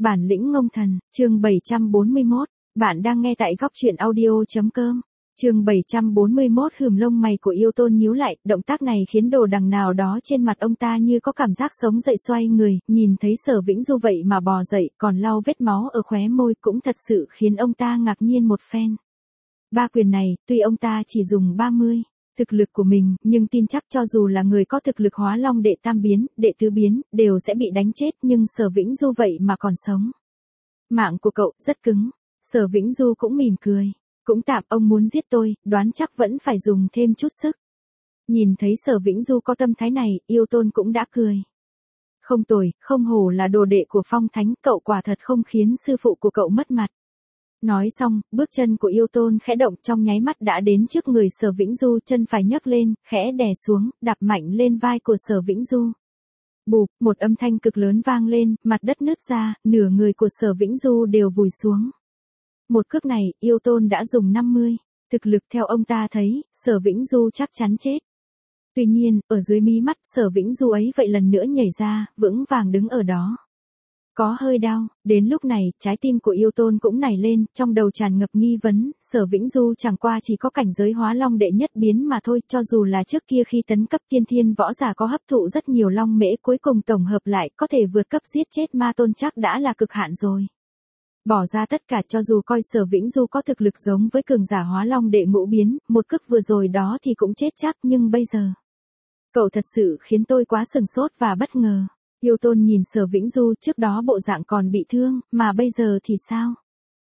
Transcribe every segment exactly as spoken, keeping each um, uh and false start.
Bản lĩnh ngông thần, chương bảy trăm bốn mươi mốt, bạn đang nghe tại góc truyện audio.com. Chương bảy trăm bốn mươi mốt hừm lông mày của Yêu Tôn nhíu lại, động tác này khiến đồ đằng nào đó trên mặt ông ta như có cảm giác sống dậy xoay người, nhìn thấy Sở Vĩnh Du vậy mà bò dậy, còn lau vết máu ở khóe môi cũng thật sự khiến ông ta ngạc nhiên một phen. Ba quyền này, tuy ông ta chỉ dùng ba mươi thực lực của mình, nhưng tin chắc cho dù là người có thực lực hóa long đệ tam biến, đệ tứ biến, đều sẽ bị đánh chết, nhưng Sở Vĩnh Du vậy mà còn sống. Mạng của cậu rất cứng. Sở Vĩnh Du cũng mỉm cười. Cũng tạm, ông muốn giết tôi, đoán chắc vẫn phải dùng thêm chút sức. Nhìn thấy Sở Vĩnh Du có tâm thái này, Yêu Tôn cũng đã cười. Không tồi, không hổ là đồ đệ của Phong Thánh, cậu quả thật không khiến sư phụ của cậu mất mặt. Nói xong, bước chân của Yêu Tôn khẽ động, trong nháy mắt đã đến trước người Sở Vĩnh Du, chân phải nhấc lên, khẽ đè xuống, đạp mạnh lên vai của Sở Vĩnh Du. Bụp, một âm thanh cực lớn vang lên, mặt đất nứt ra, nửa người của Sở Vĩnh Du đều vùi xuống. Một cước này, Yêu Tôn đã dùng năm mươi thực lực, theo ông ta thấy, Sở Vĩnh Du chắc chắn chết. Tuy nhiên, ở dưới mí mắt Sở Vĩnh Du ấy vậy lần nữa nhảy ra, vững vàng đứng ở đó. Có hơi đau, đến lúc này, trái tim của Yêu Tôn cũng nảy lên, trong đầu tràn ngập nghi vấn, Sở Vĩnh Du chẳng qua chỉ có cảnh giới hóa long đệ nhất biến mà thôi, cho dù là trước kia khi tấn cấp tiên thiên võ giả có hấp thụ rất nhiều long mễ, cuối cùng tổng hợp lại có thể vượt cấp giết chết ma tôn chắc đã là cực hạn rồi. Bỏ ra tất cả, cho dù coi Sở Vĩnh Du có thực lực giống với cường giả hóa long đệ ngũ biến, một cước vừa rồi đó thì cũng chết chắc, nhưng bây giờ. Cậu thật sự khiến tôi quá sừng sốt và bất ngờ. Yêu Tôn nhìn Sở Vĩnh Du, trước đó bộ dạng còn bị thương, mà bây giờ thì sao?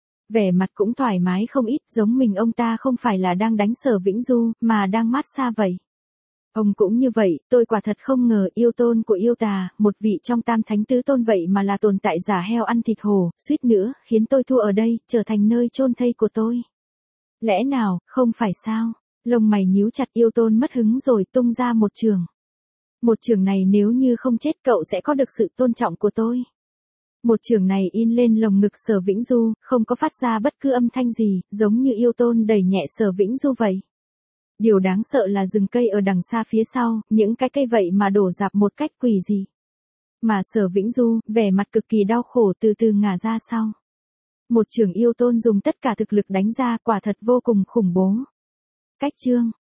Vẻ mặt cũng thoải mái không ít, giống mình ông ta không phải là đang đánh Sở Vĩnh Du, mà đang mát xa vậy. Ông cũng như vậy, tôi quả thật không ngờ Yêu Tôn của Yêu Tà, một vị trong tam thánh tứ tôn vậy mà là tồn tại giả heo ăn thịt hổ, suýt nữa, khiến tôi thua ở đây, trở thành nơi chôn thây của tôi. Lẽ nào, không phải sao? Lông mày nhíu chặt, Yêu Tôn mất hứng rồi tung ra một trường. Một trường này nếu như không chết cậu sẽ có được sự tôn trọng của tôi. Một trường này in lên lồng ngực Sở Vĩnh Du, không có phát ra bất cứ âm thanh gì, giống như Yêu Tôn đẩy nhẹ Sở Vĩnh Du vậy. Điều đáng sợ là rừng cây ở đằng xa phía sau, những cái cây vậy mà đổ rạp một cách quỷ dị. Mà Sở Vĩnh Du, vẻ mặt cực kỳ đau khổ từ từ ngả ra sau. Một trường Yêu Tôn dùng tất cả thực lực đánh ra, quả thật vô cùng khủng bố. Cách chương.